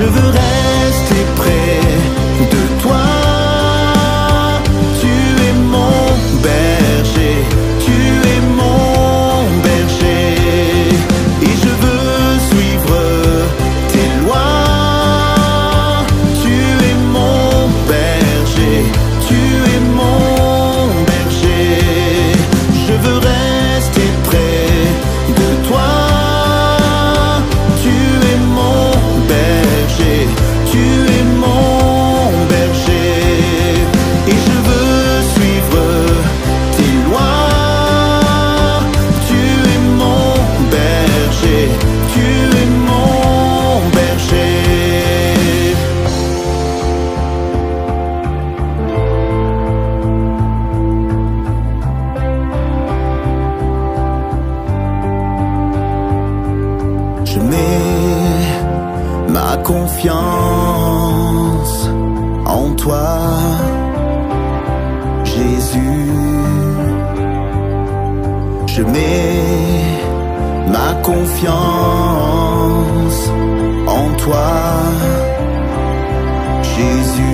Je veux rester près de toi. Tu es mon berger, tu es mon berger. Et je veux suivre tes lois. Tu es mon berger, tu es mon berger. Je veux rester près de toi. Tu es mon berger, tu es mon berger. Et je veux suivre tes lois. Tu es mon berger, tu es mon berger. Je mets ma confiance en toi, Jésus. Je mets ma confiance en toi, Jésus.